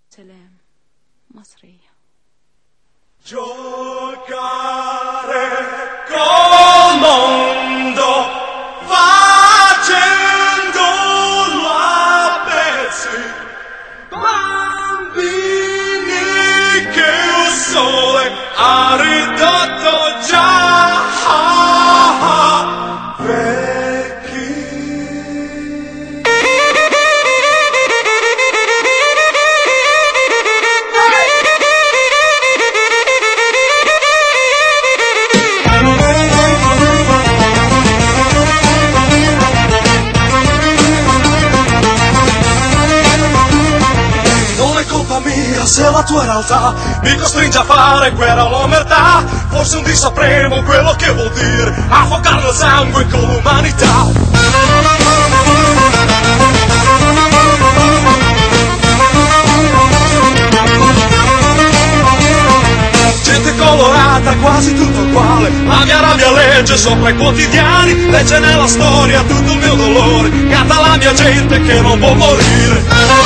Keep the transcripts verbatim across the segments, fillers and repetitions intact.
سلام مصرية. Giocare col mondo facendolo a pezzi, bambini che il sole ha ridotto già vecchi. Se la tua realtà mi costringe a fare guerra all'omertà, forse un dì sapremo quello che vuol dire affogare il sangue con l'umanità. Gente colorata, quasi tutto uguale, la mia rabbia legge sopra i quotidiani, legge nella storia tutto il mio dolore, canta la mia gente che non può morire.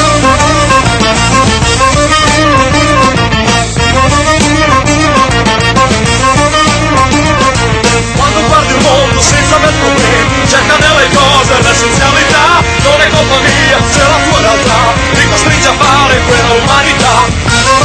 Quando guardi il mondo senza aver problemi, cerca nelle cose l'essenzialità, non è colpa mia se la tua realtà ti costringe a fare quella umanità.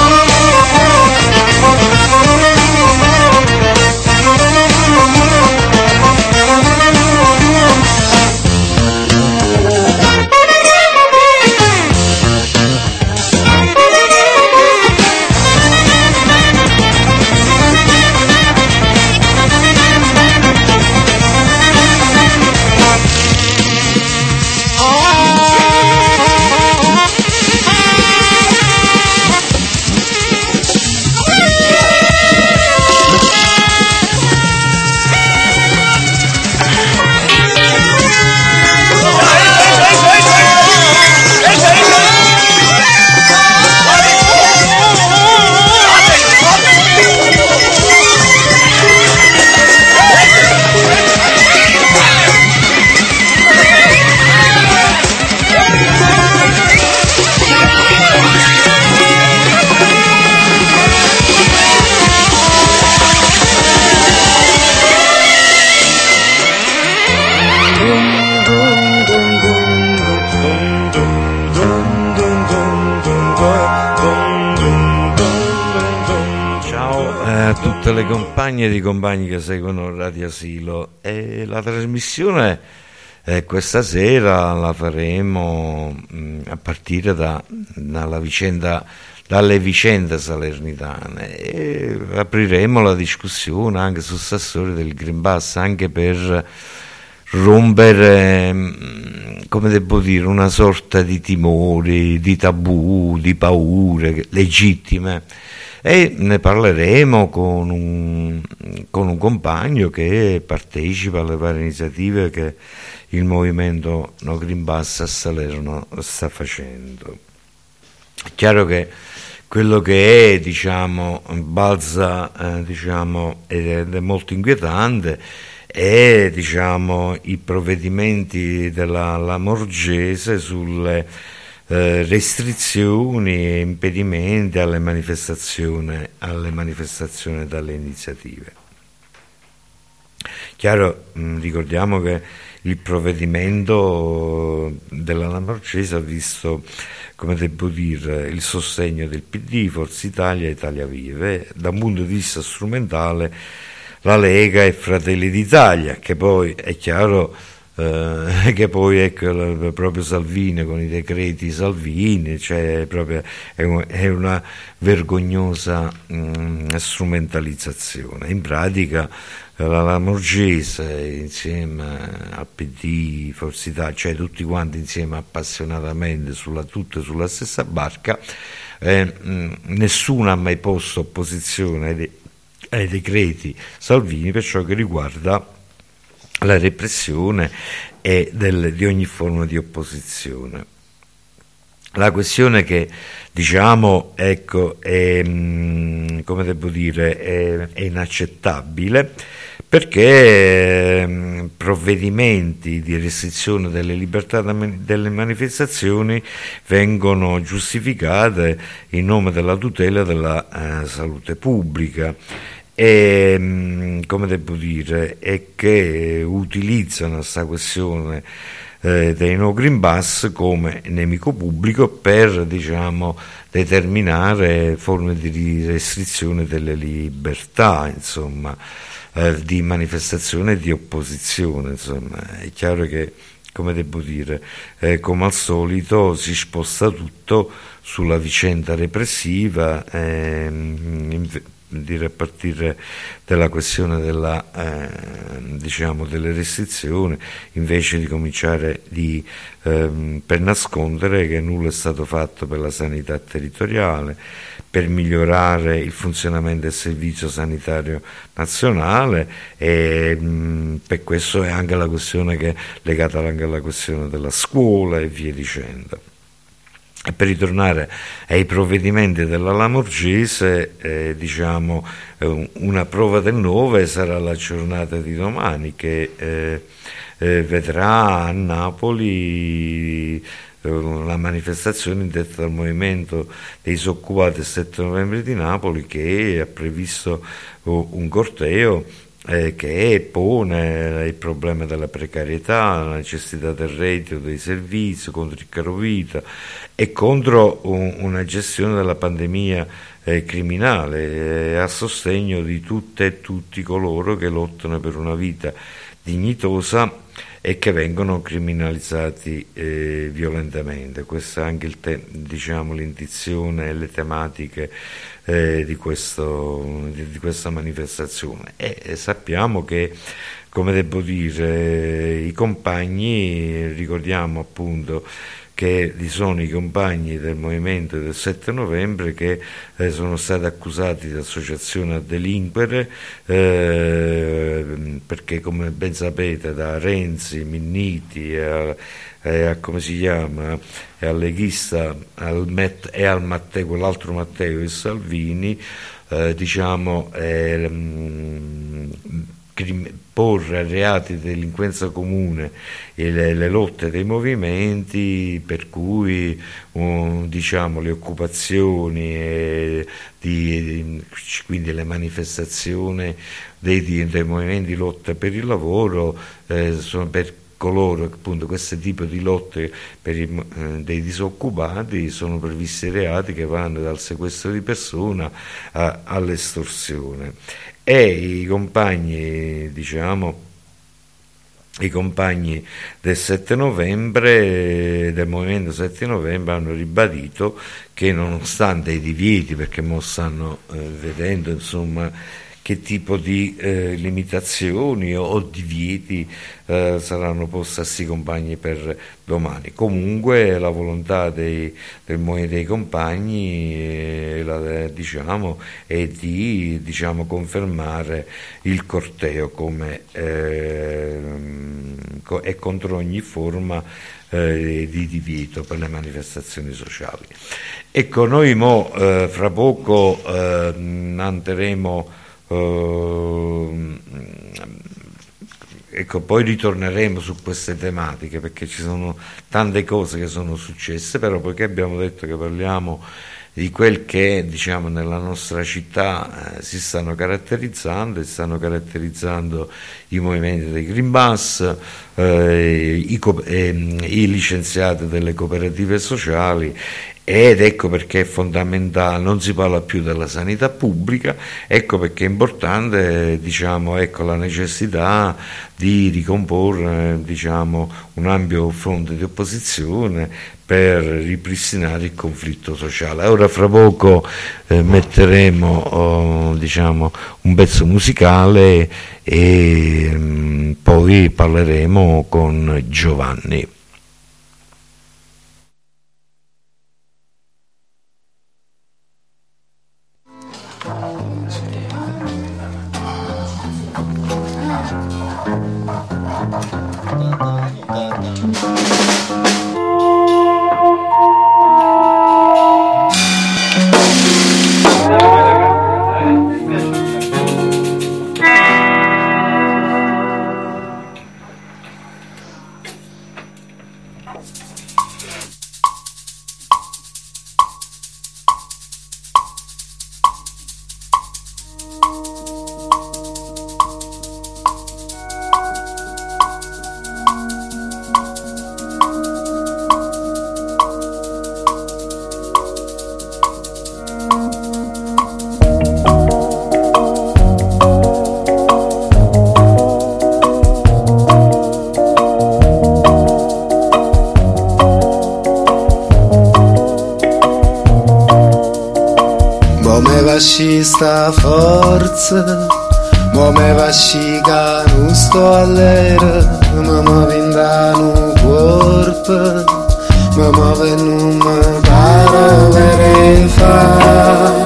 Le compagne e i compagni che seguono Radio Asilo, e la trasmissione eh, questa sera la faremo mh, a partire da, dalla vicenda, dalle vicende salernitane, e apriremo la discussione anche su sta storia del Green Pass, anche per rompere, mh, come devo dire, una sorta di timori, di tabù, di paure legittime. E ne parleremo con un, con un compagno che partecipa alle varie iniziative che il movimento No Green Pass a Salerno sta facendo. È chiaro che quello che è, diciamo, balza, eh, diciamo, ed è molto inquietante, è, diciamo, i provvedimenti della Lamorgese sulle Eh, restrizioni e impedimenti alle manifestazioni, alle manifestazioni dalle iniziative. Chiaro, mh, ricordiamo che il provvedimento della Lamorgese ha visto, come devo dire, il sostegno del P D, Forza Italia e Italia Viva, e da un punto di vista strumentale la Lega e Fratelli d'Italia, che poi è chiaro Uh, che poi ecco proprio Salvini con i decreti Salvini, cioè proprio è, un, è una vergognosa mh, strumentalizzazione. In pratica la Lamorgese insieme al P D, Forza Italia, cioè tutti quanti insieme appassionatamente sulla tutte sulla stessa barca, eh, mh, nessuno ha mai posto opposizione ai, de- ai decreti Salvini per ciò che riguarda la repressione e del, di ogni forma di opposizione. La questione che, diciamo, ecco, è, come devo dire, è, è inaccettabile perché eh, provvedimenti di restrizione delle libertà delle manifestazioni vengono giustificate in nome della tutela della eh, salute pubblica e, come devo dire, e che utilizzano questa questione eh, dei no green pass come nemico pubblico per, diciamo, determinare forme di restrizione delle libertà, insomma, eh, di manifestazione e di opposizione. Insomma, è chiaro che, come devo dire, eh, come al solito si sposta tutto sulla vicenda repressiva, ehm, dire a partire dalla questione della, eh, diciamo delle restrizioni, invece di cominciare di, ehm, per nascondere che nulla è stato fatto per la sanità territoriale, per migliorare il funzionamento del servizio sanitario nazionale, e mh, per questo è anche la questione che è legata anche alla questione della scuola e via dicendo. E per ritornare ai provvedimenti della Lamorgese, eh, diciamo, eh, una prova del nove sarà la giornata di domani, che eh, eh, vedrà a Napoli eh, la manifestazione indetta dal Movimento dei Disoccupati il sette novembre di Napoli, che ha previsto uh, un corteo Eh, che pone il problema della precarietà, la necessità del reddito, dei servizi, contro il carovita e contro un, una gestione della pandemia eh, criminale, eh, a sostegno di tutte e tutti coloro che lottano per una vita dignitosa e che vengono criminalizzati eh, violentemente. Questa è anche il te- diciamo, l'indizione e le tematiche eh, di, questo, di, di questa manifestazione. E, e sappiamo che, come devo dire, i compagni, ricordiamo appunto che sono i compagni del movimento del sette novembre che eh, sono stati accusati di associazione a delinquere, eh, perché, come ben sapete, da Renzi, Minniti e a, e a come si chiama, e al leghista al Met, e al Matteo, quell'altro Matteo e Salvini, eh, diciamo eh, mh, porre reati di delinquenza comune e le, le lotte dei movimenti, per cui um, diciamo le occupazioni e di, di, quindi le manifestazioni dei, dei movimenti di lotta per il lavoro eh, sono per coloro, appunto, questo tipo di lotte per i, eh, dei disoccupati, sono previsti reati che vanno dal sequestro di persona a, all'estorsione. E i compagni, diciamo, i compagni del sette novembre, del movimento sette novembre, hanno ribadito che, nonostante i divieti, perché mo stanno eh, vedendo, insomma, che tipo di eh, limitazioni o, o divieti eh, saranno posti a questi compagni per domani. Comunque la volontà dei, del movimento dei compagni eh, la, diciamo, è di, diciamo, confermare il corteo come eh, co- e contro ogni forma eh, di divieto per le manifestazioni sociali. Ecco, noi mo, eh, fra poco eh, andremo Uh, ecco, poi ritorneremo su queste tematiche, perché ci sono tante cose che sono successe, però poiché abbiamo detto che parliamo di quel che, diciamo, nella nostra città eh, si stanno caratterizzando, si stanno caratterizzando i movimenti dei Green Pass, eh, i, eh, i licenziati delle cooperative sociali. Ed ecco perché è fondamentale, non si parla più della sanità pubblica, ecco perché è importante, diciamo, ecco, la necessità di ricomporre, diciamo, un ampio fronte di opposizione per ripristinare il conflitto sociale. Ora fra poco eh, metteremo oh, diciamo, un pezzo musicale e mh, poi parleremo con Giovanni. fascista forza, mo me fascica non sto all'era, ma mi vindano corpo, ma muove non mi pare vere fa.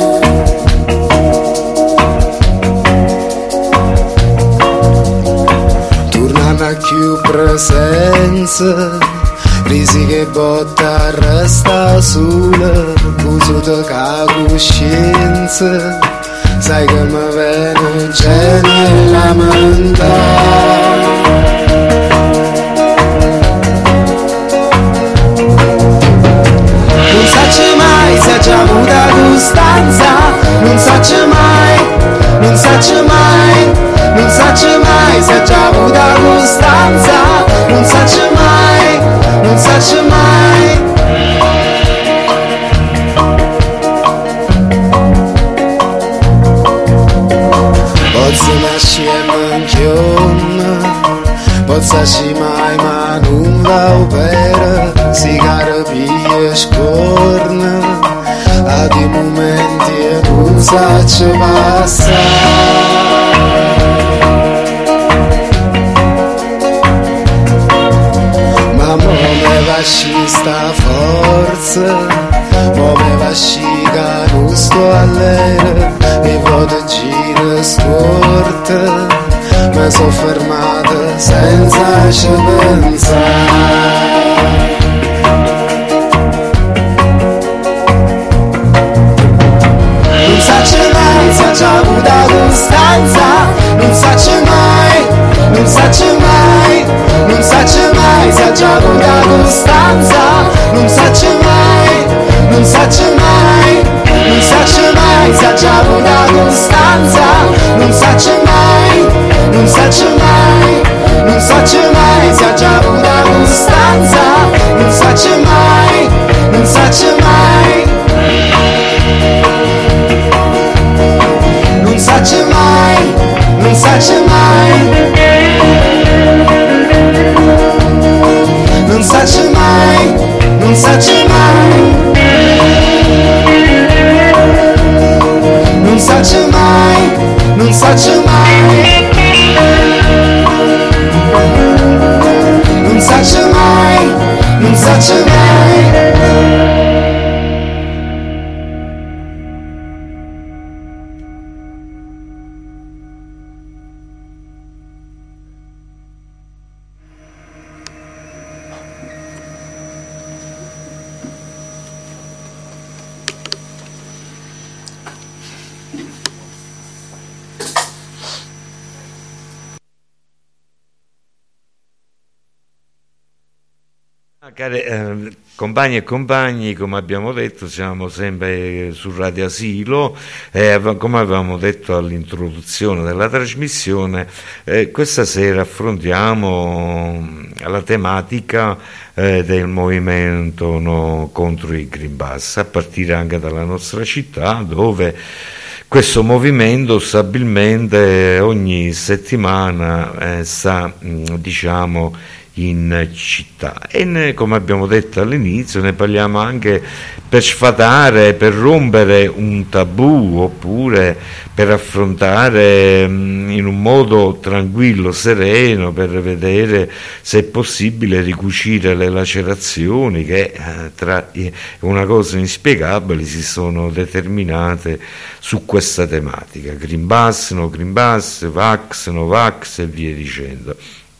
Tornando a più presenza, crisi che botta resta sola, uso di coscienza, sai che mi viene gene lamentare. Non sacce mai se c'è avuta costanza, non sacce mai, non sacce mai, non sacce mai se c'è avuta costanza, non sacce mai, non sacce mai. Pozzo nasci e manchione, pozzo nasci mai ma non va opera, si carapia scorna, a di momenti e non sacce passare. Ma mo me fascista forza, mo me fascica non sto all'era, e vado gira scorta, mi so fermata senza ci pensare. Non sacce mai se c'è avuta costanza, non sacce mai, non sacce mai, non sacce mai se c'è avuta costanza, non sacce mai, non sacce mai, non sacce mai se c'è avuta costanza, non sacce mai, non sacce mai, non sacce mai se c'è avuta costanza, non sacce mai, non sacce mai. Non sacce mai, non sacce mai, non sacce mai, non sacce mai, non sacce mai, non sacce mai, non sacce mai, non sacce mai. Cari eh, compagni e compagni, come abbiamo detto, siamo sempre su Radio Asilo e eh, come avevamo detto all'introduzione della trasmissione, eh, questa sera affrontiamo la tematica eh, del movimento no, contro il Green Pass, a partire anche dalla nostra città, dove questo movimento stabilmente ogni settimana eh, sta, mh, diciamo, in città e ne, come abbiamo detto all'inizio, ne parliamo anche per sfatare, per rompere un tabù, oppure per affrontare mh, in un modo tranquillo, sereno, per vedere se è possibile ricucire le lacerazioni che eh, tra una cosa inspiegabile si sono determinate su questa tematica: Green Pass, no Green Pass, Vax, no Vax e via dicendo.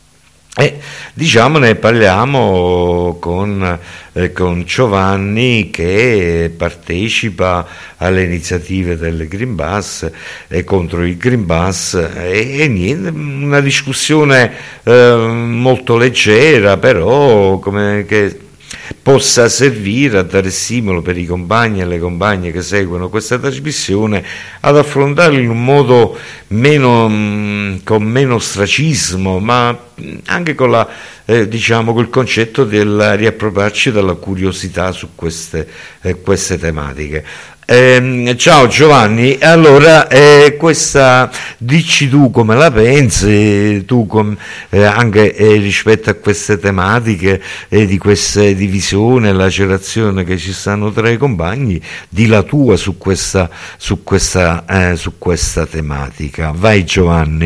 E diciamo ne parliamo con, eh, con Giovanni, che partecipa alle iniziative del Green Pass e contro il Green Pass, e, e niente, una discussione eh, molto leggera, però come che possa servire a dare stimolo per i compagni e le compagne che seguono questa trasmissione ad affrontarlo in un modo meno, mh, con meno ostracismo, ma anche con la eh, diciamo col concetto del riappropriarci della curiosità su queste, eh, queste tematiche. Eh, ciao Giovanni, allora eh, questa dici tu come la pensi, tu com, eh, anche eh, rispetto a queste tematiche e eh, di queste divisioni e lacerazioni che ci stanno tra i compagni, di la tua su questa, su questa, eh, su questa tematica. Vai Giovanni.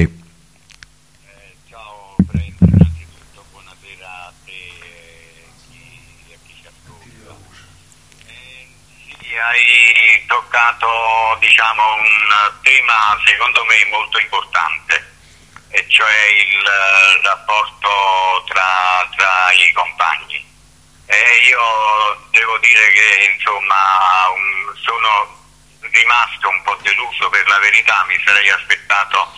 Eh, ciao Brent, innanzitutto buonasera a te e chi, a chi ci ascolta. Eh, sì, hai toccato diciamo un tema secondo me molto importante, e cioè il uh, rapporto tra, tra i compagni. E io devo dire che insomma um, sono rimasto un po' deluso, per la verità. Mi sarei aspettato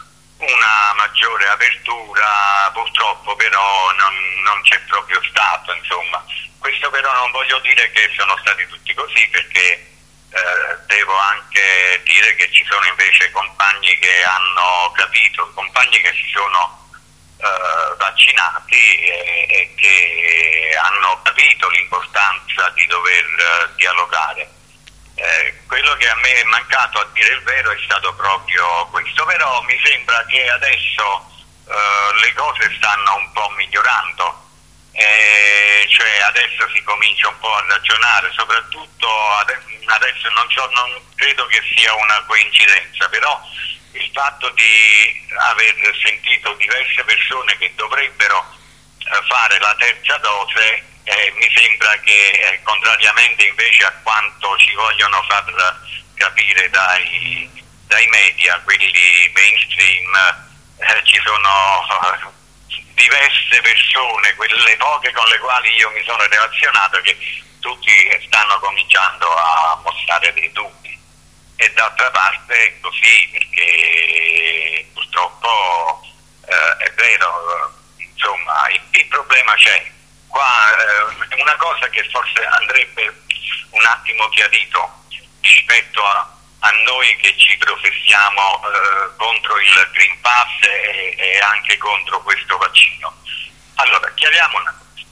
una maggiore apertura, purtroppo però non, non c'è proprio stato, insomma. Questo però non voglio dire che sono stati tutti così, perché eh, devo anche dire che ci sono invece compagni che hanno capito, compagni che si sono eh, vaccinati e, e che hanno capito l'importanza di dover uh, dialogare. Eh, quello che a me è mancato, a dire il vero, è stato proprio questo, però mi sembra che adesso eh, le cose stanno un po' migliorando, eh, cioè adesso si comincia un po' a ragionare, soprattutto adesso non, so, non credo che sia una coincidenza, però il fatto di aver sentito diverse persone che dovrebbero eh, fare la terza dose, Eh, mi sembra che eh, contrariamente invece a quanto ci vogliono far capire dai, dai media, quelli mainstream, eh, ci sono eh, diverse persone, quelle poche con le quali io mi sono relazionato, che tutti stanno cominciando a mostrare dei dubbi, e d'altra parte è così, perché purtroppo eh, è vero, insomma il, il problema c'è. Qua eh, una cosa che forse andrebbe un attimo chiarito rispetto a, a noi che ci professiamo eh, contro il Green Pass e, e anche contro questo vaccino. Allora, chiariamo una cosa.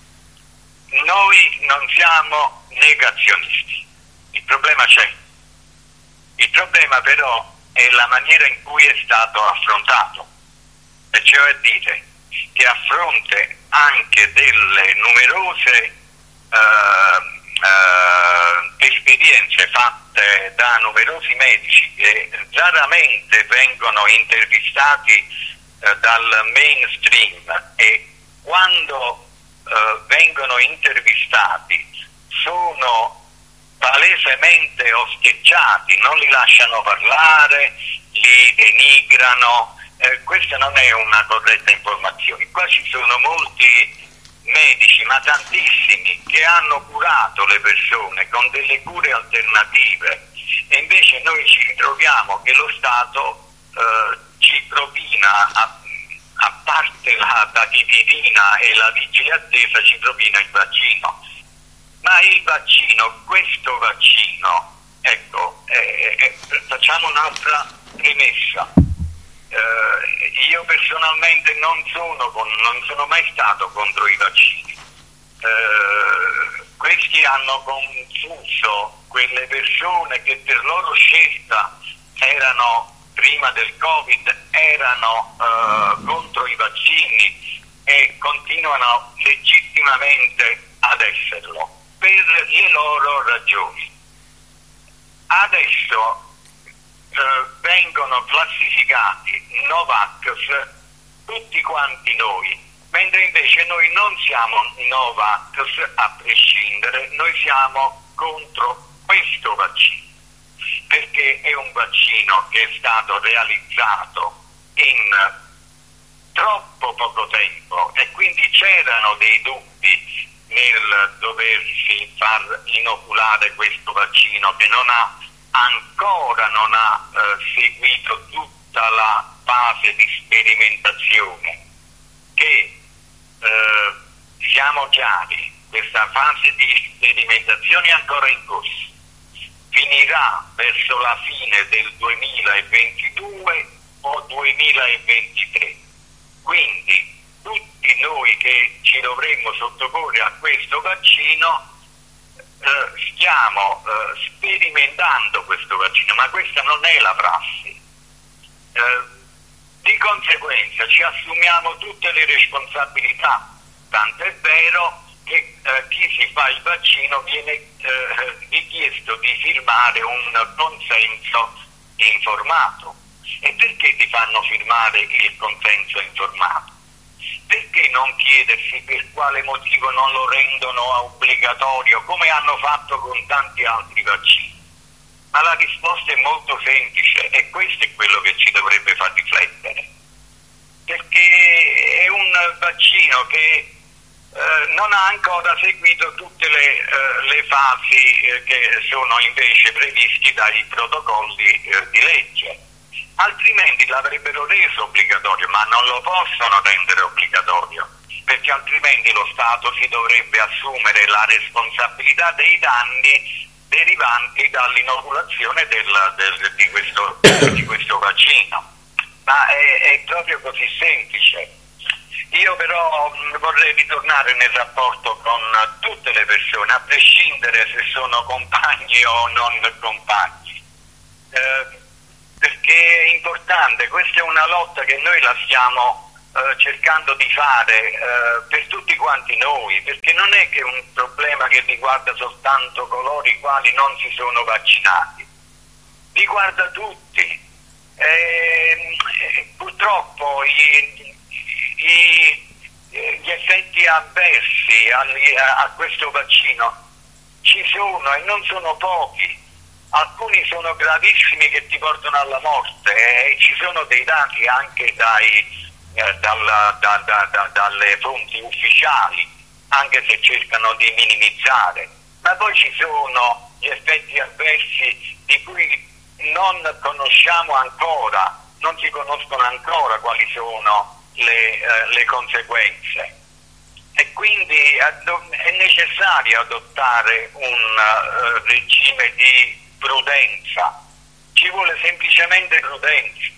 Noi non siamo negazionisti, il problema c'è. Il problema però è la maniera in cui è stato affrontato, e cioè a dire che a fronte anche delle numerose eh, eh, esperienze fatte da numerosi medici che raramente vengono intervistati eh, dal mainstream, e quando eh, vengono intervistati sono palesemente osteggiati, non li lasciano parlare, li denigrano. Eh, questa non è una corretta informazione. Qua ci sono molti medici, ma tantissimi, che hanno curato le persone con delle cure alternative, e invece noi ci ritroviamo che lo Stato eh, ci propina, a, a parte la tachipirina e la vigile attesa, ci propina il vaccino. Ma il vaccino, questo vaccino, ecco, eh, eh, facciamo un'altra premessa. Uh, io personalmente non sono, con, non sono mai stato contro i vaccini. Uh, questi hanno confuso quelle persone che per loro scelta erano, prima del Covid, erano uh, contro i vaccini, e continuano legittimamente ad esserlo per le loro ragioni. Adesso Uh, vengono classificati Novax tutti quanti noi, mentre invece noi non siamo Novax a prescindere, noi siamo contro questo vaccino, perché è un vaccino che è stato realizzato in troppo poco tempo, e quindi c'erano dei dubbi nel doversi far inoculare questo vaccino, che non ha ancora non ha eh, seguito tutta la fase di sperimentazione, che eh, siamo chiari, questa fase di sperimentazione è ancora in corso, finirà verso la fine del duemilaventidue o duemilaventitré, quindi tutti noi che ci dovremmo sottoporre a questo vaccino eh, stiamo eh, sperimentando questo vaccino, ma questa non è la prassi. Eh, di conseguenza ci assumiamo tutte le responsabilità, tanto è vero che eh, chi si fa il vaccino viene eh, richiesto di firmare un consenso informato. E perché ti fanno firmare il consenso informato? Perché non chiedersi per quale motivo non lo rendono obbligatorio, come hanno fatto con tanti altri vaccini? Ma la risposta è molto semplice e questo è quello che ci dovrebbe far riflettere. Perché è un vaccino che eh, non ha ancora seguito tutte le, eh, le fasi eh, che sono invece previsti dai protocolli eh, di legge. Altrimenti l'avrebbero reso obbligatorio, ma non lo possono rendere obbligatorio, perché altrimenti lo Stato si dovrebbe assumere la responsabilità dei danni derivanti dall'inoculazione del, del, di, questo, di questo vaccino. Ma è, è proprio così semplice. Io però mh, vorrei ritornare nel rapporto con tutte le persone, a prescindere se sono compagni o non compagni. Eh, perché è importante, questa è una lotta che noi la stiamo eh, cercando di fare eh, per tutti quanti noi, perché non è che è un problema che riguarda soltanto coloro i quali non si sono vaccinati, riguarda tutti. E, e, purtroppo i, i, gli effetti avversi a, a questo vaccino ci sono e non sono pochi. Alcuni sono gravissimi che ti portano alla morte e eh, ci sono dei dati anche dai, eh, dalla, da, da, da, dalle fonti ufficiali, anche se cercano di minimizzare. Ma poi ci sono gli effetti avversi di cui non conosciamo ancora, non si conoscono ancora quali sono le, eh, le conseguenze. E quindi è necessario adottare un uh, regime di prudenza, ci vuole semplicemente prudenza.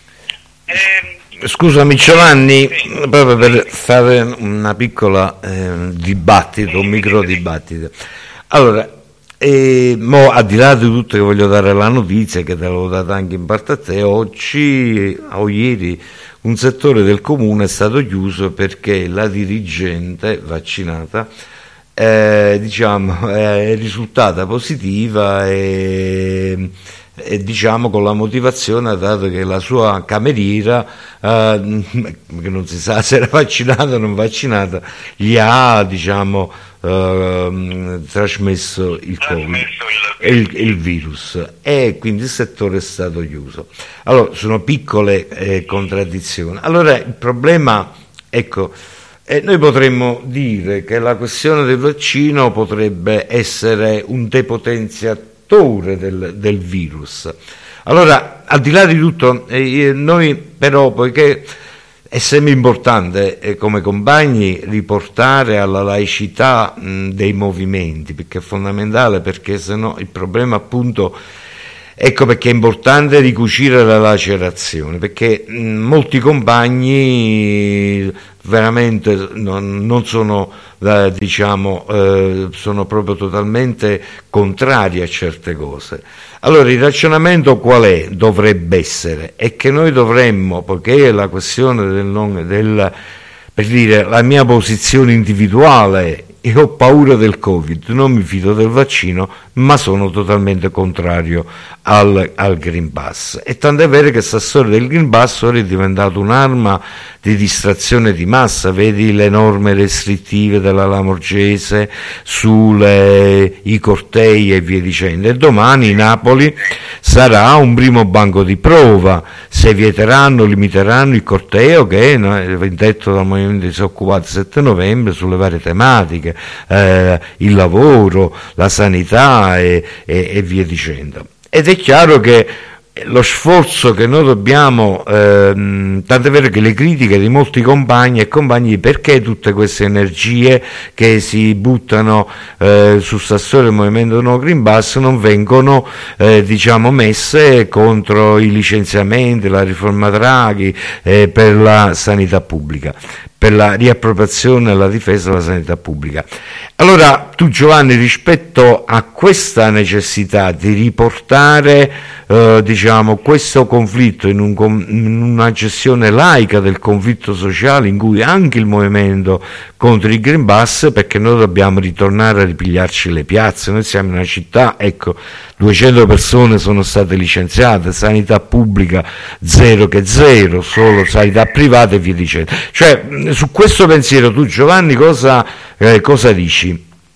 E... Scusami Giovanni, sì, proprio per sì, fare una piccola eh, dibattito, sì, un micro sì, sì. dibattito. Allora, eh, mo, al di là di tutto, che voglio dare la notizia che te l'ho data anche in parte a te, oggi o ieri un settore del comune è stato chiuso perché la dirigente vaccinata Eh, diciamo è risultata positiva e, e diciamo con la motivazione, dato che la sua cameriera eh, che non si sa se era vaccinata o non vaccinata, gli ha diciamo eh, trasmesso il Covid, il, il virus, e quindi il settore è stato chiuso. Allora sono piccole eh, contraddizioni. Allora il problema, ecco, E noi potremmo dire che la questione del vaccino potrebbe essere un depotenziatore del, del virus. Allora, al di là di tutto, eh, noi però, poiché è sempre importante eh, come compagni riportare alla laicità mh, dei movimenti, perché è fondamentale, perché sennò il problema appunto, ecco perché è importante ricucire la lacerazione, perché mh, molti compagni veramente non, non sono, eh, diciamo, eh, sono proprio totalmente contrari a certe cose. Allora il ragionamento qual è? Dovrebbe essere, è che noi dovremmo, poiché la questione del, non, del per dire la mia posizione individuale, e ho paura del Covid, non mi fido del vaccino, ma sono totalmente contrario al, al Green Pass. E tant'è vero che questa storia del Green Pass ora è diventata un'arma di distrazione di massa. Vedi le norme restrittive della Lamorgese sui cortei e via dicendo, e domani Napoli sarà un primo banco di prova se vieteranno, limiteranno il corteo che è detto dal Movimento Disoccupati sette novembre sulle varie tematiche, eh, il lavoro, la sanità e, e, e via dicendo. Ed è chiaro che lo sforzo che noi dobbiamo, ehm, tant'è vero che le critiche di molti compagni e compagni, perché tutte queste energie che si buttano eh, su sta storia del movimento No Green Pass non vengono eh, diciamo messe contro i licenziamenti, la riforma Draghi eh, per la sanità pubblica. per la riappropriazione, la difesa della sanità pubblica. Allora tu, Giovanni, rispetto a questa necessità di riportare eh, diciamo questo conflitto in, un, in una gestione laica del conflitto sociale, in cui anche il movimento contro il Green Pass, perché noi dobbiamo ritornare a ripigliarci le piazze, noi siamo in una città, ecco, duecento persone sono state licenziate, sanità pubblica zero che zero, solo sanità privata e via dicendo. Cioè, su questo pensiero tu, Giovanni, cosa, eh, cosa dici?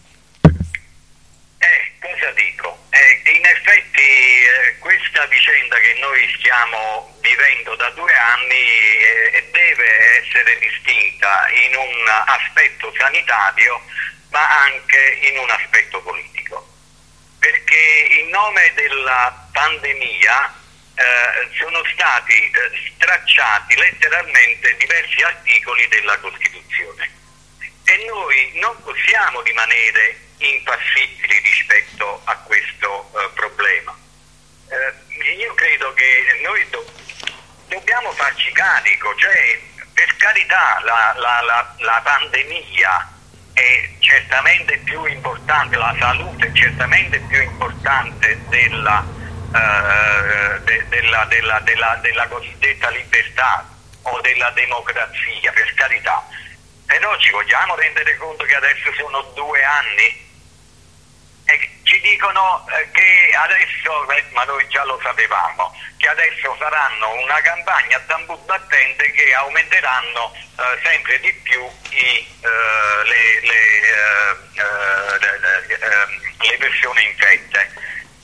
Eh, cosa dico? Eh, in effetti eh, questa vicenda che noi stiamo vivendo da due anni eh, deve essere distinta in un aspetto sanitario, ma anche in un aspetto politico. Perché in nome della pandemia eh, sono stati eh, stracciati letteralmente diversi articoli della Costituzione e noi non possiamo rimanere impassibili rispetto a questo eh, problema. Eh, io credo che noi do- dobbiamo farci carico, cioè per carità la, la, la, la pandemia è certamente più importante, la salute è certamente più importante della, uh, de, della, della, della, della cosiddetta libertà o della democrazia, per carità, però ci vogliamo rendere conto che adesso sono due anni e ci dicono eh, che adesso, eh, ma noi già lo sapevamo, che adesso faranno una campagna a tambur battente che aumenteranno eh, sempre di più i, eh, le, le, eh, eh, le, le, eh, le persone infette.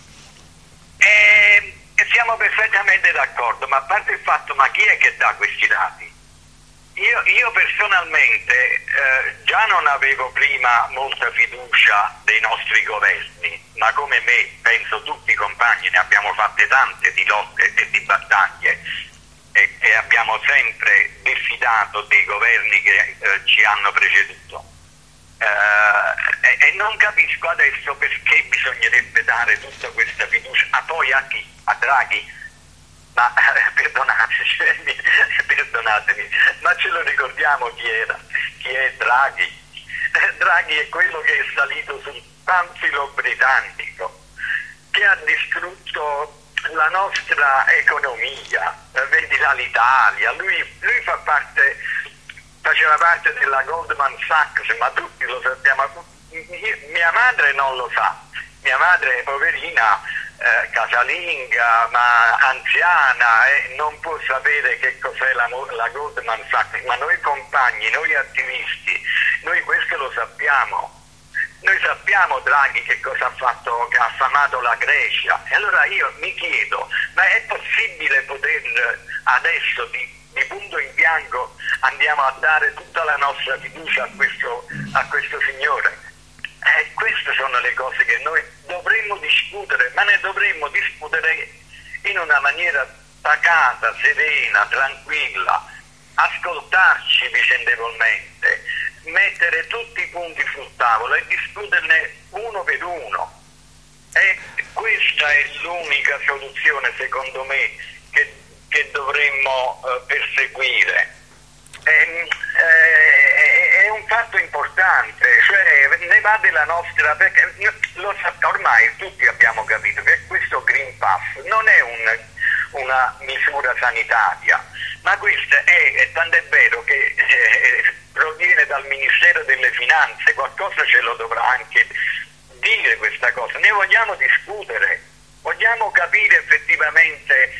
E, e siamo perfettamente d'accordo, ma a parte il fatto, ma chi è che dà questi dati? Io, io personalmente eh, già non avevo prima molta fiducia dei nostri governi, ma come me penso tutti i compagni, ne abbiamo fatte tante di lotte e di battaglie e, e abbiamo sempre diffidato dei governi che eh, ci hanno preceduto. Eh, e, e non capisco adesso perché bisognerebbe dare tutta questa fiducia, a poi a chi? A Draghi? Ma eh, perdonatemi, perdonatemi, ma ce lo ricordiamo chi era? Chi è Draghi? Eh, Draghi è quello che è salito sul panfilo britannico, che ha distrutto la nostra economia, eh, vedi l'Italia, lui, lui fa parte, faceva parte della Goldman Sachs, ma tutti lo sappiamo, mia madre non lo sa, mia madre poverina, Eh, casalinga ma anziana, eh, non può sapere che cos'è la, la Goldman Sachs, ma noi compagni, noi attivisti, noi questo lo sappiamo. Noi sappiamo Draghi che cosa ha fatto, che ha affamato la Grecia, e allora io mi chiedo, ma è possibile poter adesso di, di punto in bianco andiamo a dare tutta la nostra fiducia a questo, a questo signore? Eh, queste sono le cose che noi dovremmo discutere, ma ne dovremmo discutere in una maniera pacata, serena, tranquilla, ascoltarci vicendevolmente, mettere tutti i punti sul tavolo e discuterne uno per uno. E questa è l'unica soluzione, secondo me, che, che dovremmo eh, perseguire. E, eh, è un fatto importante, cioè ne va della nostra, perché lo, ormai tutti abbiamo capito che questo Green Pass non è un, una misura sanitaria, ma questa è, è tant'è vero che eh, proviene dal Ministero delle Finanze, qualcosa ce lo dovrà anche dire questa cosa, ne vogliamo discutere, vogliamo capire effettivamente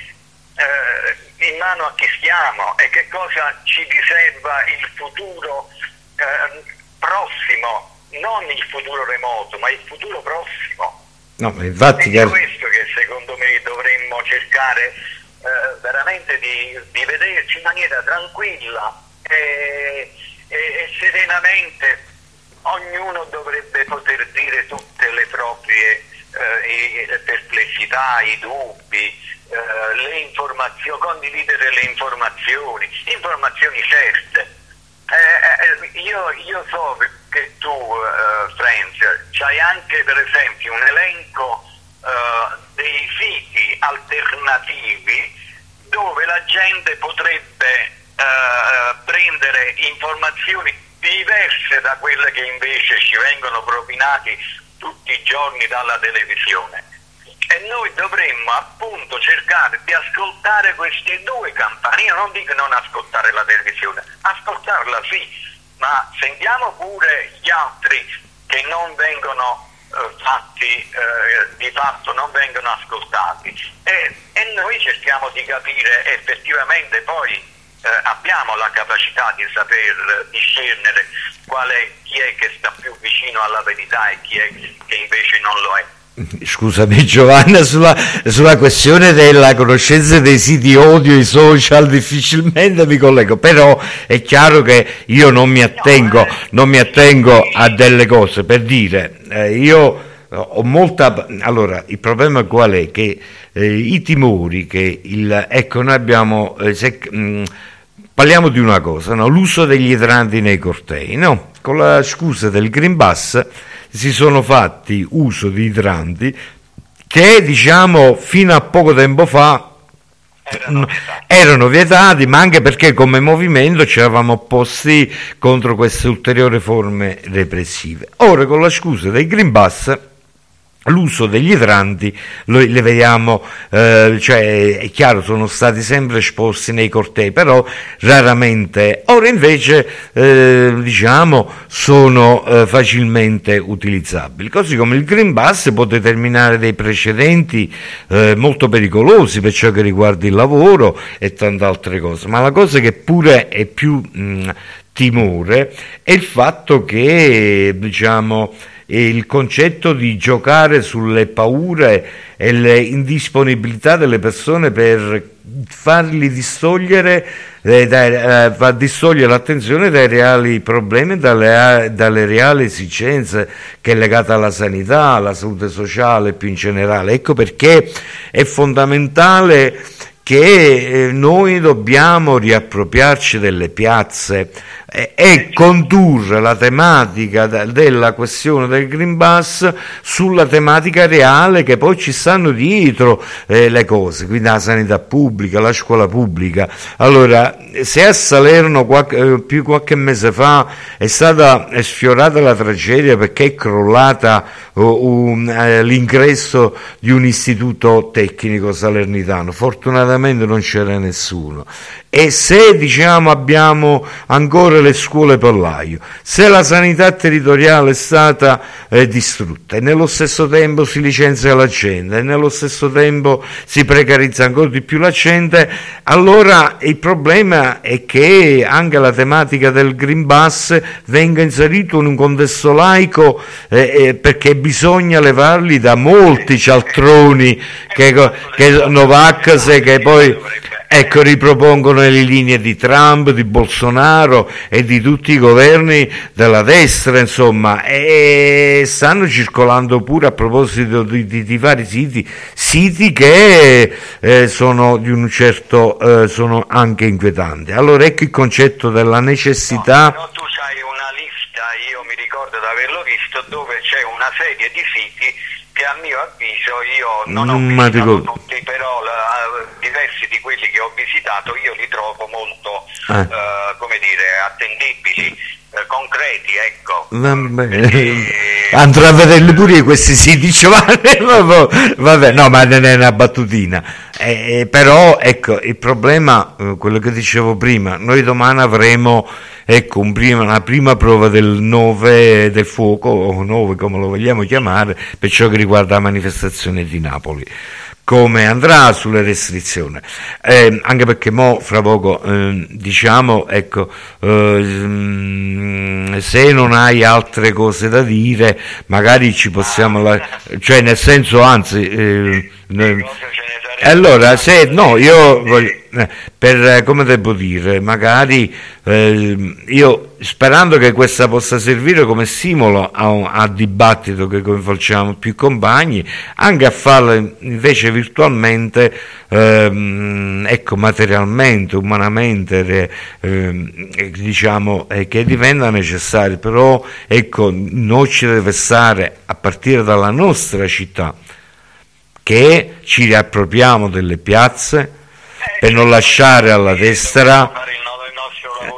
Eh, in mano a chi stiamo e che cosa ci riserva il futuro eh, prossimo, non il futuro remoto, ma il futuro prossimo. No, ma infatti è questo che secondo me dovremmo cercare eh, veramente di, di vederci in maniera tranquilla e, e, e serenamente. Ognuno dovrebbe poter dire tutte le proprie eh, le perplessità, i dubbi, Uh, le informazioni, condividere le informazioni, informazioni certe. Eh, eh, io, io so che tu, uh, Franz, c'hai anche per esempio un elenco uh, dei siti alternativi dove la gente potrebbe uh, prendere informazioni diverse da quelle che invece ci vengono propinate tutti i giorni dalla televisione. E noi dovremmo appunto cercare di ascoltare queste due campane. Io non dico non ascoltare la televisione, ascoltarla sì, ma sentiamo pure gli altri che non vengono eh, fatti, eh, di fatto non vengono ascoltati, e, e noi cerchiamo di capire effettivamente. Poi eh, abbiamo la capacità di saper discernere qual è, chi è che sta più vicino alla verità e chi è che invece non lo è. Scusami Giovanna, sulla, sulla questione della conoscenza dei siti odio, i social, difficilmente mi collego, però è chiaro che io non mi attengo, non mi attengo a delle cose, per dire, eh, io ho molta... Allora, il problema qual è? Che eh, i timori che il... Ecco, noi abbiamo... Eh, se, mh, parliamo di una cosa, no? L'uso degli idranti nei cortei, no? Con la scusa del Green Pass si sono fatti uso di idranti che, diciamo, fino a poco tempo fa erano vietati. erano vietati, ma anche perché come movimento ci eravamo opposti contro queste ulteriori forme repressive. Ora, con la scusa del Green Pass, l'uso degli idranti lo, le vediamo, eh, cioè è chiaro, sono stati sempre esposti nei cortei, però raramente. Ora invece eh, diciamo sono eh, facilmente utilizzabili, così come il Green Pass può determinare dei precedenti eh, molto pericolosi per ciò che riguarda il lavoro e tante altre cose. Ma la cosa che pure è più mh, timore è il fatto che, diciamo, il concetto di giocare sulle paure e le indisponibilità delle persone per farli distogliere, eh, da, eh, far distogliere l'attenzione dai reali problemi, dalle, dalle reali esigenze che è legata alla sanità, alla salute sociale più in generale. Ecco perché è fondamentale che eh, noi dobbiamo riappropriarci delle piazze e, e condurre la tematica da, della questione del Green Pass sulla tematica reale, che poi ci stanno dietro eh, le cose, quindi la sanità pubblica, la scuola pubblica. Allora, se a Salerno qualche, eh, più qualche mese fa è stata sfiorata la tragedia perché è crollata uh, un, eh, l'ingresso di un istituto tecnico salernitano, fortunatamente non c'era nessuno, e se, diciamo, abbiamo ancora le scuole pollaio, se la sanità territoriale è stata eh, distrutta e nello stesso tempo si licenzia la gente e nello stesso tempo si precarizza ancora di più la gente, allora il problema è che anche la tematica del Green Pass venga inserito in un contesto laico, eh, eh, perché bisogna levarli da molti cialtroni che, che Novax, che poi ecco ripropongono le linee di Trump, di Bolsonaro e di tutti i governi della destra, insomma, e stanno circolando pure, a proposito di, di, di vari siti, siti che eh, sono di un certo, eh, sono anche inquietanti. Allora ecco il concetto della necessità. No, no, tu c'hai una lista, io mi ricordo di averlo visto, dove c'è una serie di siti che a mio avviso, io non ho Ma visitato dico... tutti, però la, diversi di quelli che ho visitato io li trovo molto, eh. eh, come dire, attendibili, eh, concreti, ecco. Vabbè. Andrò a vederli pure questi siti, Giovanni. Vabbè, no, ma non è una battutina. Eh, però, ecco, il problema, eh, quello che dicevo prima, noi domani avremo, ecco, un prima, una prima prova del nove del fuoco, o nove come lo vogliamo chiamare, per ciò che riguarda la manifestazione di Napoli. Come andrà sulle restrizioni, eh, anche perché mo fra poco eh, diciamo, ecco, eh, se non hai altre cose da dire magari ci possiamo, la, cioè nel senso, anzi eh, eh, allora se no io voglio, eh, per, come devo dire, magari eh, io sperando che questa possa servire come stimolo a, a dibattito che coinvolgiamo più compagni, anche a farlo invece virtualmente, ehm, ecco, materialmente, umanamente, eh, diciamo, eh, che diventa necessario. Però ecco, noi ci deve stare a partire dalla nostra città, che ci riappropriamo delle piazze per non lasciare alla destra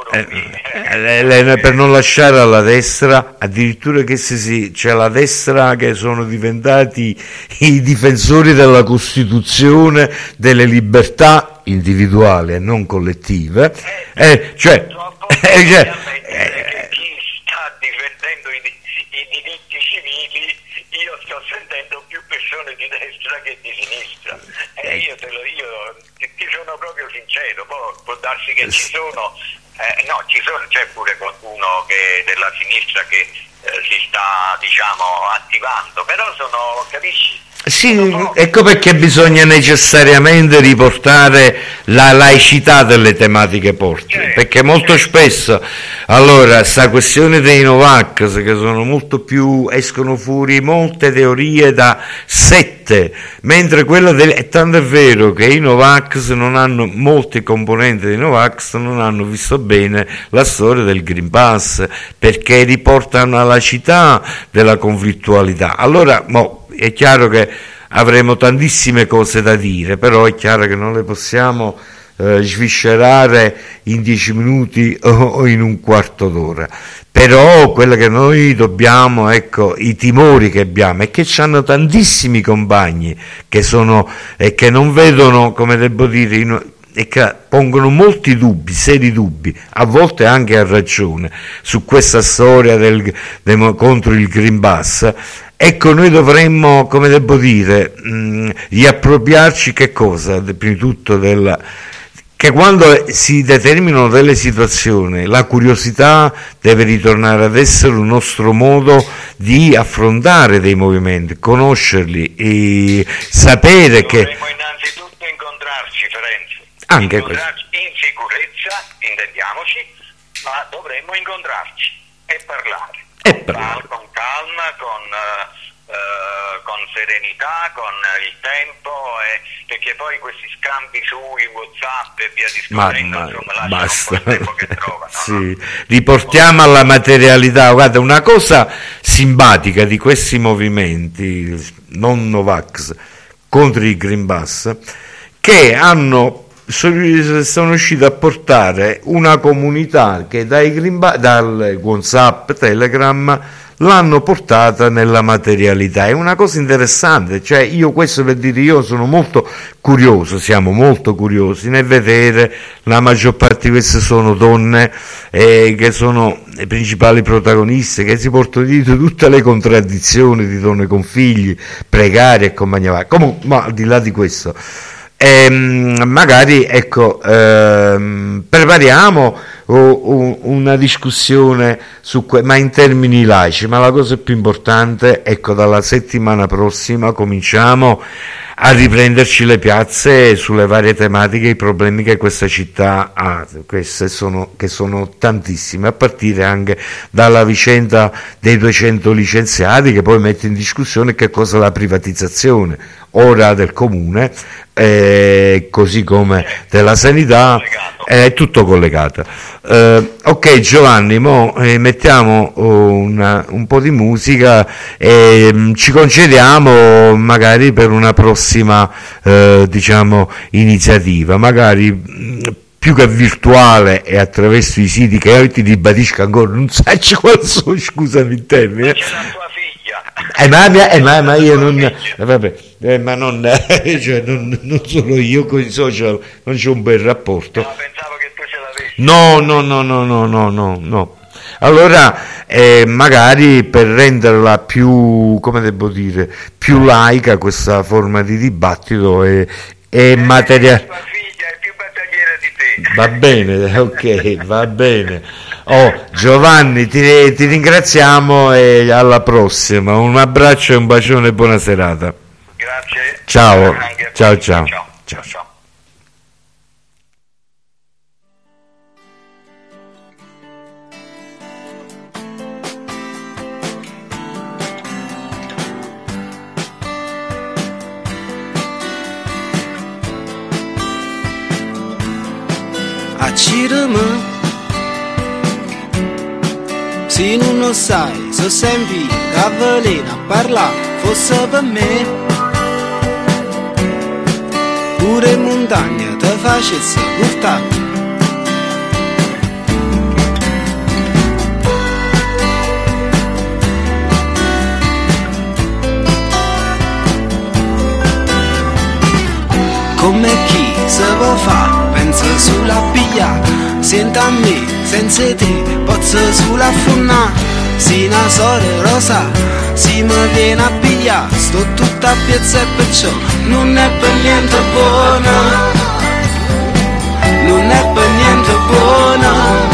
eh, eh, per non lasciare alla destra, addirittura che se si, c'è la destra che sono diventati i difensori della Costituzione, delle libertà individuali e non collettive, eh, cioè, eh, cioè eh, chi sta difendendo i, i diritti civili, io sto sentendo più persone di destra che di sinistra, e io te lo io ti sono proprio sincero. Poi può darsi che ci sono eh, no ci sono c'è pure qualcuno che della sinistra che eh, si sta, diciamo, attivando, però sono, capisci? Sì, ecco perché bisogna necessariamente riportare la laicità delle tematiche porte, certo, perché molto certo. spesso, allora, sta questione dei Novax, che sono molto più, escono fuori molte teorie da sette, mentre quella del, è tanto è vero che i Novax non hanno, molti componenti dei Novax non hanno visto bene la storia del Green Pass, perché riportano la laicità della conflittualità. Allora, mo, è chiaro che avremo tantissime cose da dire, però è chiaro che non le possiamo eh, sviscerare in dieci minuti o, o in un quarto d'ora. Però quello che noi dobbiamo, ecco, i timori che abbiamo è che c'hanno tantissimi compagni che sono e che non vedono, come devo dire, in, e che pongono molti dubbi, seri dubbi, a volte anche a ragione, su questa storia del, del, contro il Green Pass. Ecco, noi dovremmo, come devo dire, mh, riappropriarci che cosa? Prima di tutto della, che quando si determinano delle situazioni, la curiosità deve ritornare ad essere un nostro modo di affrontare dei movimenti, conoscerli e sapere che... Dovremmo innanzitutto incontrarci, Ferenzo. Anche incontrarci questo. In sicurezza, intendiamoci, ma dovremmo incontrarci e parlare. E parlare. Con calma, con, uh, uh, con serenità, con il tempo, eh, perché poi questi scambi sui WhatsApp e via discorrendo, ma, insomma, lasciano basta. un po' il tempo che trovano. Sì. No? Riportiamo alla materialità. Guarda, una cosa simpatica di questi movimenti non Novax contro il Green Pass, che hanno sono riusciti a portare una comunità che dai Green Pass, dal WhatsApp, Telegram, l'hanno portata nella materialità. È una cosa interessante, cioè io questo per dire, io sono molto curioso, siamo molto curiosi nel vedere, la maggior parte di queste sono donne eh, che sono le principali protagoniste, che si portano dietro tutte le contraddizioni di donne con figli, precari e compagnia varia. Comunque, ma al di là di questo, ehm, magari ecco ehm, prepariamo una discussione su que- ma in termini laici, ma la cosa più importante, ecco, dalla settimana prossima cominciamo a riprenderci le piazze sulle varie tematiche, i problemi che questa città ha, queste sono, che sono tantissime, a partire anche dalla vicenda dei duecento licenziati, che poi mette in discussione che cosa è la privatizzazione ora del comune, eh, così come della sanità, è tutto collegato. Eh, ok Giovanni, mo eh, mettiamo una, un po' di musica e mh, ci concediamo magari per una prossima eh, diciamo iniziativa, magari mh, più che virtuale e attraverso i siti che io ti ribadisco ancora, non sai quali sono, scusami il termine. Eh, ma, eh, ma, ma io non, eh, vabbè, eh, ma non, eh, cioè, non, non sono io con i social, non c'è un bel rapporto. No, pensavo che tu ce l'avessi. No, no, no, no, no, no, no, no. Allora, eh, magari per renderla più, come devo dire, più laica questa forma di dibattito e, e materiale. Tua figlia è più battagliera di te. Va bene, ok, va bene. Oh, Giovanni, ti, ti ringraziamo e alla prossima. Un abbraccio e un bacione e buona serata. Grazie. Ciao, ciao, ciao. Ciao. Ciao. Ciao. Accirami, se non lo sai, so sempre che avvelena a parlare, fosse per me. Pure in montagna te facesse portare. come chi se può fa, pensa sulla piglia, senta a me, senza te, posso sulla funna, si una sole rosa, si mi viene a piglia, sto tutta a piazza e perciò non è per niente buona, non è per niente buona,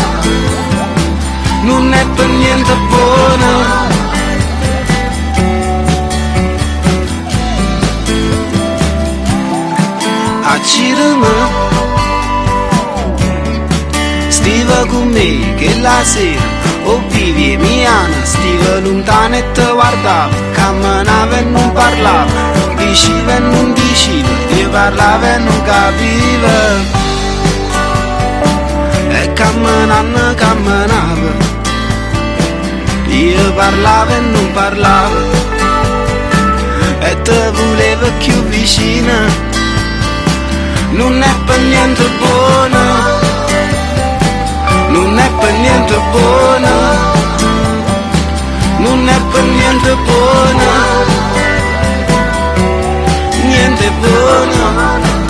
non è per niente buona. Accirama, stiva con me che la sera, o vivi e miana, stiva lontana e te guardava, camminava e non parlava, diceva e non diceva, e parlava e non capiva, e camminando camminava, io parlava e non parlava, e te voleva più vicina. Non è per niente buona, non è per niente buona, non è per niente buona, niente buona.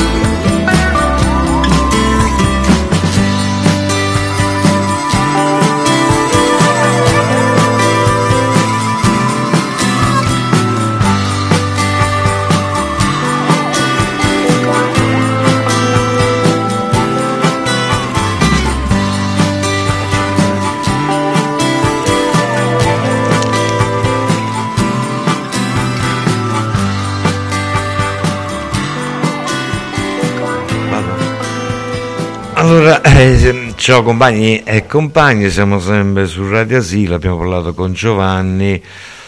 Allora, eh, ciao compagni e compagni, siamo sempre su Radio Asilo, abbiamo parlato con Giovanni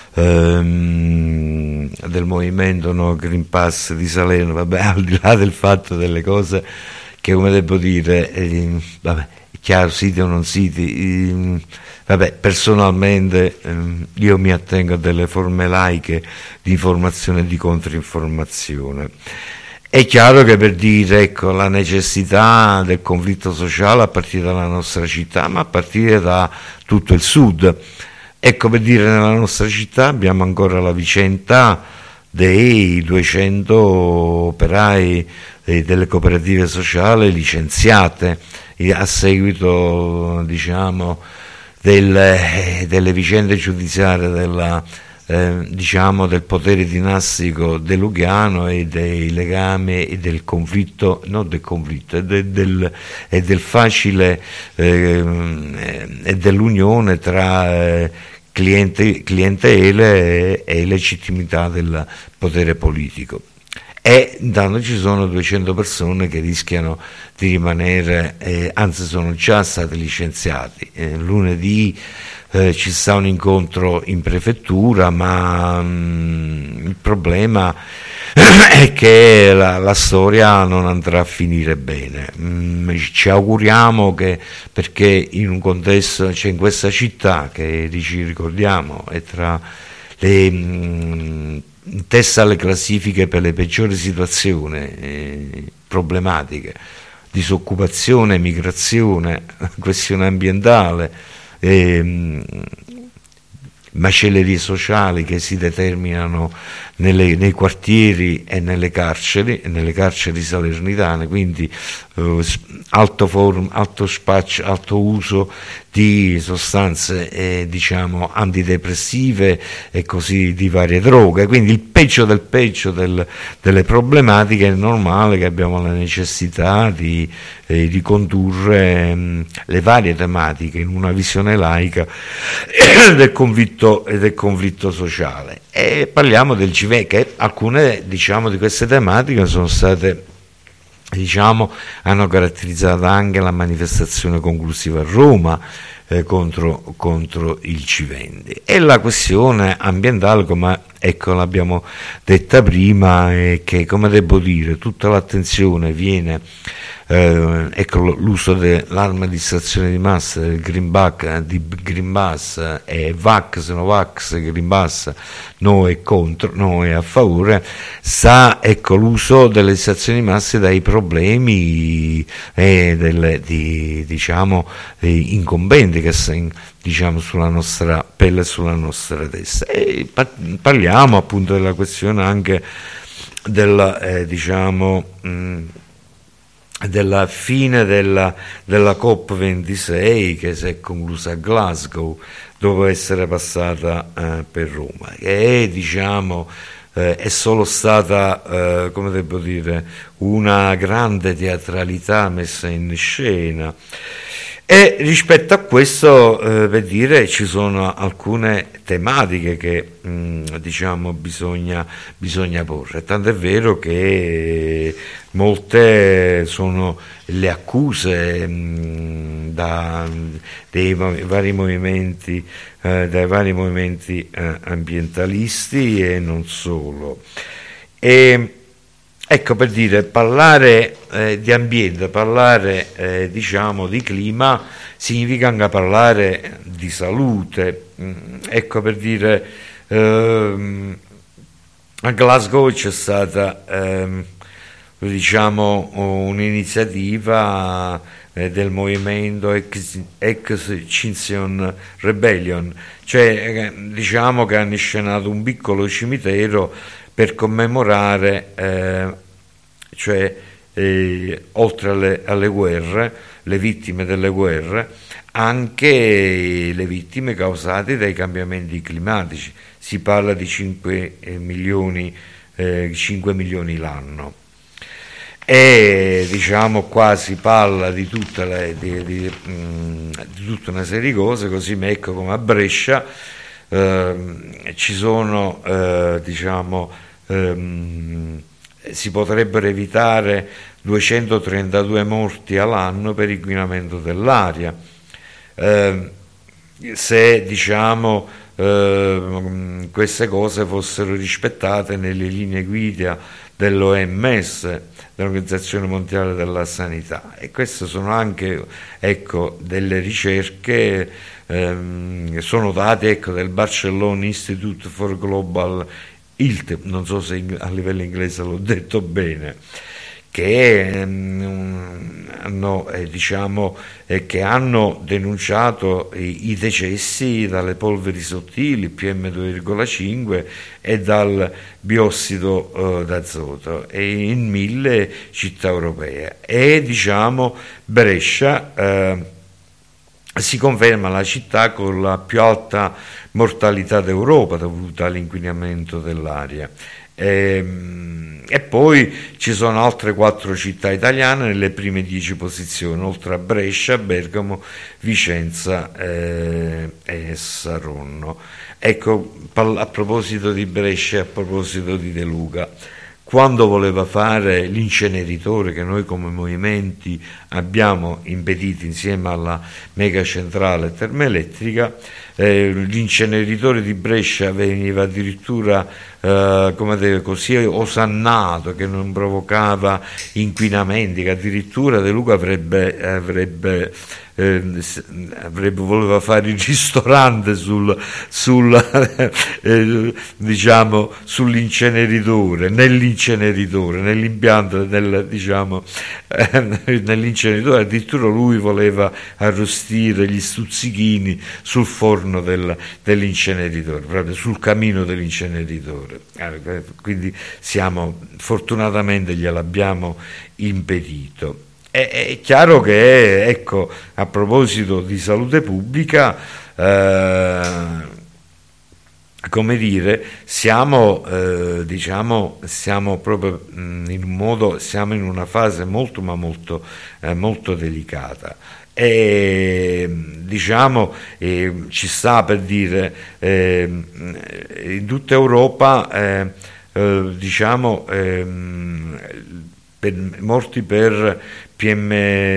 ehm, del movimento No Green Pass di Salerno, vabbè, al di là del fatto delle cose che, come devo dire, eh, vabbè, chiaro, siti o non siti, eh, vabbè, personalmente eh, io mi attengo a delle forme laiche di informazione e di controinformazione. È chiaro che, per dire, ecco, la necessità del conflitto sociale a partire dalla nostra città, ma a partire da tutto il sud. Ecco, per dire, nella nostra città abbiamo ancora la vicenda dei duecento operai delle cooperative sociali licenziate a seguito, diciamo, del, delle vicende giudiziarie della Eh, diciamo del potere dinastico De Lugiano e dei legami e del conflitto, non del conflitto, e del, del, e del facile eh, e dell'unione tra eh, cliente, clientele e, e legittimità del potere politico. E intanto ci sono duecento persone che rischiano di rimanere, eh, anzi sono già stati licenziati. Eh, lunedì Eh, ci sta un incontro in prefettura, ma mh, il problema è che la, la storia non andrà a finire bene. Mh, ci auguriamo che, perché in un contesto, cioè in questa città che ci ricordiamo è tra le mh, in testa alle classifiche per le peggiori situazioni eh, problematiche, disoccupazione, migrazione, questione ambientale, Eh, macellerie sociali che si determinano nelle, nei quartieri e nelle carceri, e nelle carceri salernitane, quindi eh, alto, form, alto spaccio, alto uso di sostanze eh, diciamo antidepressive e così di varie droghe, quindi il peggio del peggio del, delle problematiche. È normale che abbiamo la necessità di, eh, di condurre mh, le varie tematiche in una visione laica del conflitto e del conflitto sociale. E parliamo del G V E, che alcune, diciamo, di queste tematiche sono state, diciamo, hanno caratterizzato anche la manifestazione conclusiva a Roma eh, contro, contro il C venti. E la questione ambientale, come ecco l'abbiamo detta prima, è che, come devo dire, tutta l'attenzione viene eh, ecco l'uso dell'arma di distrazione di massa, del Green Pass, di Green Pass e Vax, Novax, Green Pass, no è contro, no è a favore, sa, ecco, l'uso delle distrazioni di massa dai problemi eh, delle, di, diciamo, eh, incombenti che in, diciamo sulla nostra pelle e sulla nostra testa. E parliamo appunto della questione anche della, eh, diciamo, mh, della fine della, della COP ventisei che si è conclusa a Glasgow, dopo essere passata eh, per Roma, che è, diciamo, eh, è solo stata, eh, come devo dire, una grande teatralità messa in scena. E rispetto a questo, eh, per dire, ci sono alcune tematiche che mh, diciamo bisogna, bisogna porre, tanto è vero che molte sono le accuse mh, da, dei vari movimenti, eh, dai vari movimenti eh, ambientalisti e non solo. E, ecco, per dire, parlare eh, di ambiente, parlare eh, diciamo di clima significa anche parlare di salute. Mm, ecco, per dire, ehm, a Glasgow c'è stata ehm, diciamo un'iniziativa eh, del movimento Ex- Extinction Rebellion, cioè eh, diciamo che hanno inscenato un piccolo cimitero per commemorare, eh, cioè eh, oltre alle, alle guerre, le vittime delle guerre, anche le vittime causate dai cambiamenti climatici. Si parla di cinque milioni, eh, cinque milioni l'anno. E diciamo qua si parla di tutta, la, di, di, mh, di tutta una serie di cose, così ecco come a Brescia eh, ci sono, eh, diciamo, Um, si potrebbero evitare duecentotrentadue morti all'anno per inquinamento dell'aria uh, se diciamo uh, queste cose fossero rispettate nelle linee guida dell'O M S, dell'Organizzazione Mondiale della Sanità. E queste sono anche, ecco, delle ricerche, um, sono dati, ecco, del Barcellona Institute for Global I L T, non so se a livello inglese l'ho detto bene, che ehm, hanno, eh, diciamo, eh, che hanno denunciato i, i decessi dalle polveri sottili P M due virgola cinque e dal biossido eh, d'azoto e in mille città europee. E diciamo Brescia eh, si conferma la città con la più alta mortalità d'Europa dovuta all'inquinamento dell'aria. E, e poi ci sono altre quattro città italiane nelle prime dieci posizioni, oltre a Brescia, Bergamo, Vicenza eh, e Saronno. Ecco, a proposito di Brescia e a proposito di De Luca, quando voleva fare l'inceneritore che noi come movimenti abbiamo impedito insieme alla mega centrale termoelettrica, eh, l'inceneritore di Brescia veniva addirittura eh, come dire, così osannato che non provocava inquinamenti, che addirittura De Luca avrebbe, avrebbe Eh, avrebbe voleva fare il ristorante sul, sul eh, diciamo sull'inceneritore, nell'inceneritore, nell'impianto del, diciamo eh, nell'inceneritore. Addirittura lui voleva arrostire gli stuzzichini sul forno del, dell'inceneritore, proprio sul camino dell'inceneritore. Eh, quindi siamo, fortunatamente gliel'abbiamo impedito. È chiaro che, ecco, a proposito di salute pubblica, eh, come dire, siamo, eh, diciamo, siamo proprio in un modo, siamo in una fase molto, ma molto, eh, molto delicata. E diciamo, eh, ci sta per dire, eh, in tutta Europa, eh, eh, diciamo, eh, per, morti per P M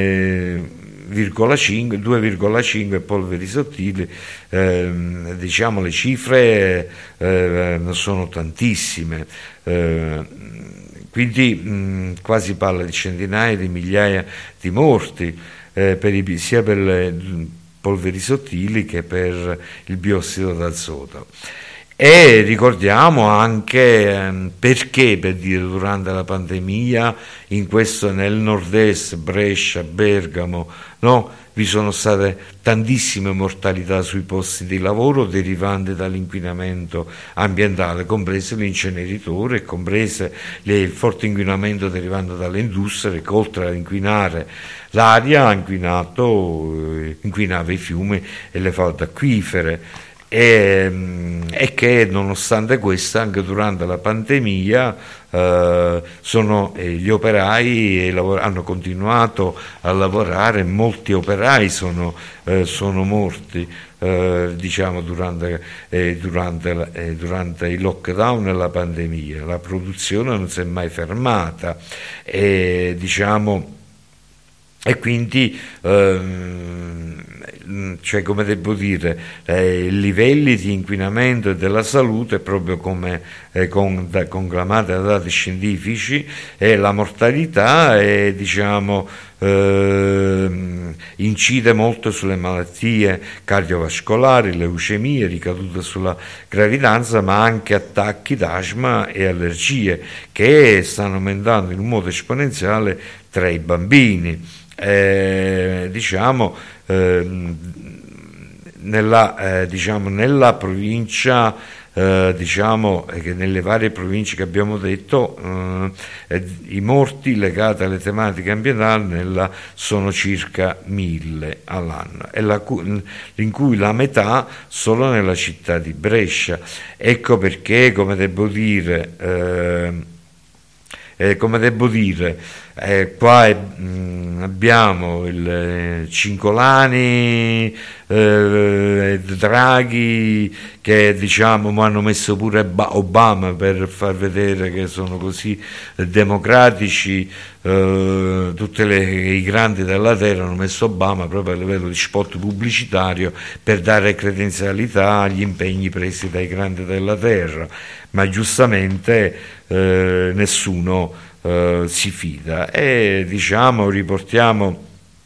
due virgola cinque polveri sottili, eh, diciamo le cifre eh, sono tantissime, eh, quindi mh, qua si parla di centinaia di migliaia di morti, eh, per i, sia per le polveri sottili che per il biossido d'azoto. E ricordiamo anche ehm, perché, per dire, durante la pandemia in questo, nel nord-est, Brescia, Bergamo, no, vi sono state tantissime mortalità sui posti di lavoro derivanti dall'inquinamento ambientale, compreso l'inceneritore e comprese le, il forte inquinamento derivante dalle industrie che, oltre ad inquinare l'aria, ha inquinato, eh, inquinava i fiumi e le falde acquifere. E, e che nonostante questo anche durante la pandemia eh, sono, eh, gli operai eh, lavor- hanno continuato a lavorare, molti operai sono, eh, sono morti eh, diciamo durante, eh, durante, la, eh, durante il lockdown e la pandemia. La produzione non si è mai fermata e diciamo e quindi ehm, cioè, come devo dire, eh, i livelli di inquinamento e della salute, proprio come eh, con, da, conclamate da dati scientifici, e la mortalità è, diciamo, eh, incide molto sulle malattie cardiovascolari, leucemie, ricadute sulla gravidanza, ma anche attacchi d'asma e allergie che stanno aumentando in un modo esponenziale tra i bambini. Eh, diciamo, eh, nella, eh, diciamo nella provincia, eh, diciamo che nelle varie province che abbiamo detto, eh, i morti legati alle tematiche ambientali nella, sono circa mille all'anno, e la, in cui la metà solo nella città di Brescia. Ecco perché, come devo dire, eh, eh, come devo dire Eh, qua è, mh, abbiamo il eh, Cincolani, eh, Draghi, che diciamo hanno messo pure Obama per far vedere che sono così eh, democratici. Eh, tutti i grandi della terra hanno messo Obama proprio a livello di spot pubblicitario per dare credenzialità agli impegni presi dai grandi della terra, ma giustamente eh, nessuno Uh, si fida. E diciamo riportiamo,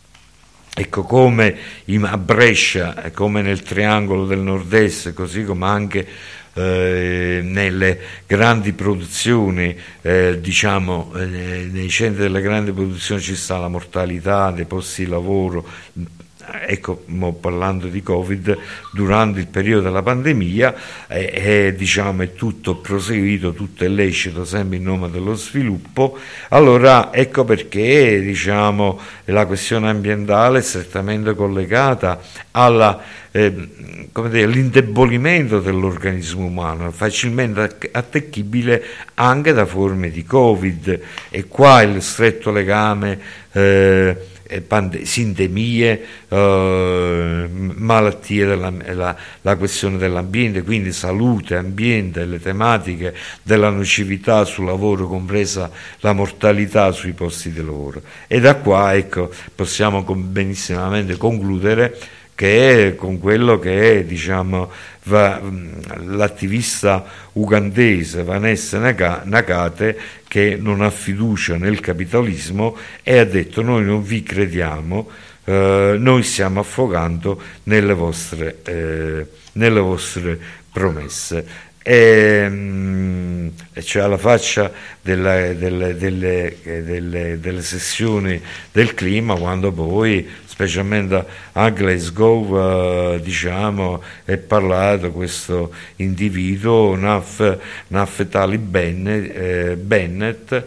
ecco, come in, a Brescia, come nel triangolo del nord-est, così come anche eh, nelle grandi produzioni, eh, diciamo eh, nei centri delle grandi produzioni ci sta la mortalità dei posti di lavoro. Ecco, parlando di Covid, durante il periodo della pandemia è, è, diciamo, è tutto proseguito, tutto è lecito, sempre in nome dello sviluppo. Allora ecco perché, diciamo, la questione ambientale è strettamente collegata alla, eh, come dire, all'indebolimento dell'organismo umano, facilmente attecchibile anche da forme di Covid, e qua il stretto legame eh, Pande- sindemie, eh, malattie, della, la, la questione dell'ambiente, quindi salute, ambiente, le tematiche della nocività sul lavoro, compresa la mortalità sui posti di lavoro. E da qua, ecco, possiamo benissimamente concludere che è con quello che è, diciamo, va, l'attivista ugandese Vanessa Nakate, che non ha fiducia nel capitalismo e ha detto: noi non vi crediamo, eh, noi stiamo affogando nelle vostre, eh, nelle vostre promesse. E, mh, cioè alla faccia della, delle, delle, delle, delle sessioni del clima, quando poi specialmente a Glasgow eh, diciamo, è parlato questo individuo Naf, Naftali Bennett, eh, Bennett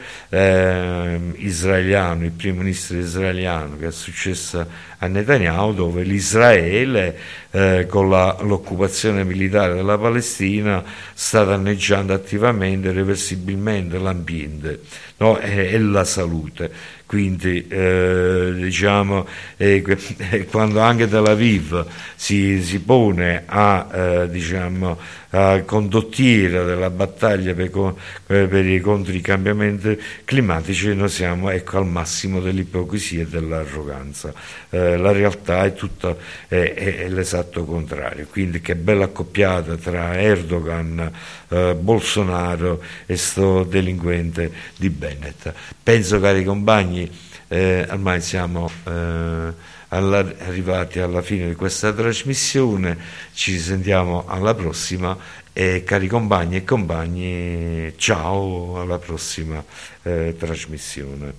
eh, israeliano, il primo ministro israeliano, che è successo a Netanyahu, dove l'Israele eh, con la, l'occupazione militare della Palestina sta danneggiando attivamente e irreversibilmente l'ambiente, no? e, e la salute. Quindi eh, diciamo eh, quando anche Tel Aviv si, si pone a, eh, diciamo, a condottiera della battaglia per, per i, contro i cambiamenti climatici, noi siamo, ecco, al massimo dell'ipocrisia e dell'arroganza. Eh, la realtà è tutta è, è l'esatto contrario. Quindi che bella accoppiata tra Erdogan, eh, Bolsonaro e sto delinquente di Bennett. Penso, cari compagni, Eh, ormai siamo eh, alla, arrivati alla fine di questa trasmissione, ci sentiamo alla prossima E cari compagni e compagni, ciao, alla prossima eh, trasmissione.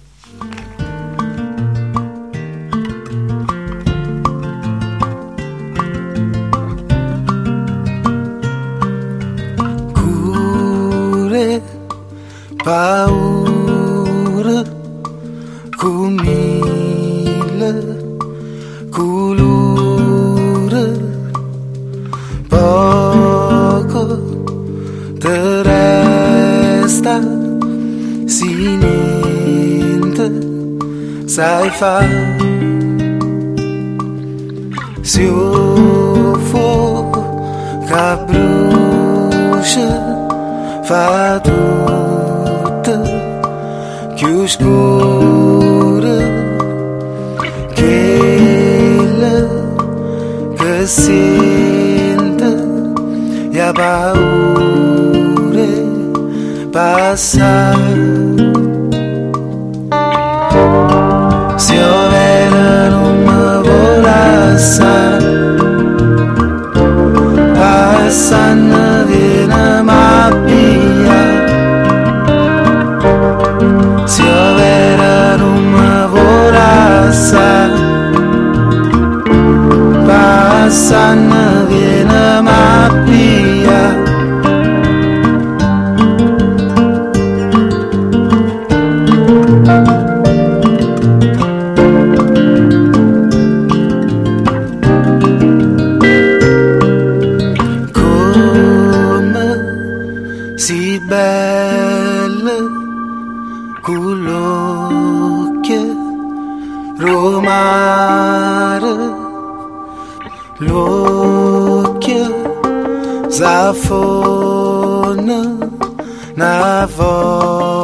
Cure, paura, cu mille colore, poco te resta, si niente sai fare, si o fuoco che brucia, fa tutto più scuro, quella che sente e ha paura passare. Se io vera non mi volasse, passando viene ma via. Se io vera non mi volasse, passando viene ma via. Si belle con l'occhio romare, l'occhio s'affona una volta.